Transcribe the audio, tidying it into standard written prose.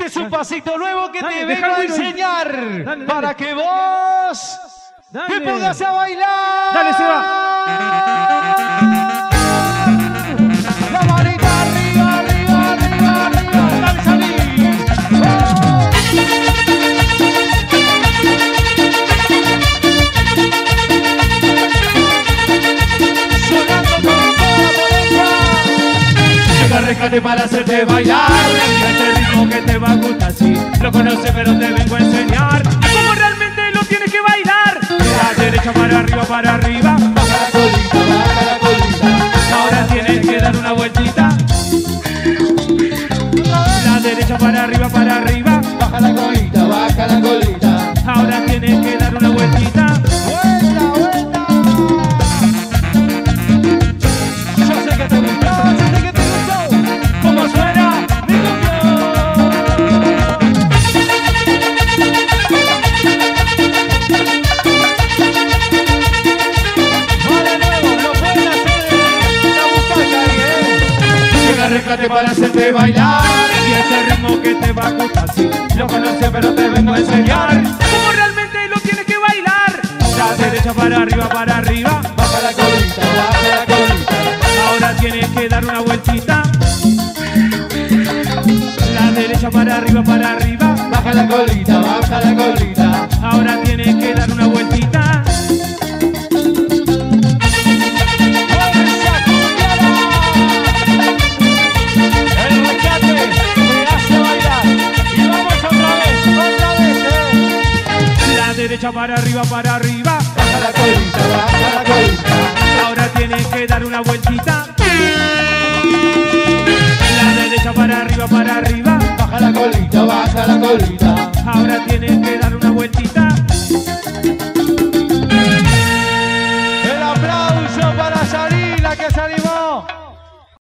Este es un pasito nuevo que Dale, te deja vengo a el Wino. enseñar Dale. para que vos te pongas a bailar. Dale, Seba. La manita arriba, arriba, arriba, arriba. Dale, salí. Sonando con toda la potencia. Llega Rescate para hacerte bailar. Este ritmo que te va a gustar, sí. Lo conoces pero te vengo a enseñar cómo realmente lo tienes que bailar. De la derecha para arriba. Baja la colita, baja la colita. Ahora tienes que dar una vueltita. La derecha para arriba. Baja la colita, baja la colita. Ahora tienes que dar una vueltita. Vuelta, vuelta. Yo sé que te gustó, yo sé que te gustó. ¿Cómo suena? Me copió. Va de nuevo, lo pueden hacer en la butaca ahí, Llega Rescate para hacerte bailar. Y este ritmo que te va a gustar, sí. Lo conoces pero te vengo a enseñar cómo realmente lo tienes que bailar. La derecha para arriba. Baja la colita, baja la colita. Ahora tienes que dar una vueltita. La derecha para arriba. Baja la colita, baja la colita. Ahora tienes que dar una vueltita. ¡Fuerza cumbiara! El Rescate te hace bailar. Y vamos otra vez, La derecha para arriba. Baja la colita, baja la colita. Ahora tienes que dar una vueltita. La derecha para arriba. Baja la colita, baja la colita. Ahora tienes que dar una vueltita. El aplauso para Sarila que salimos.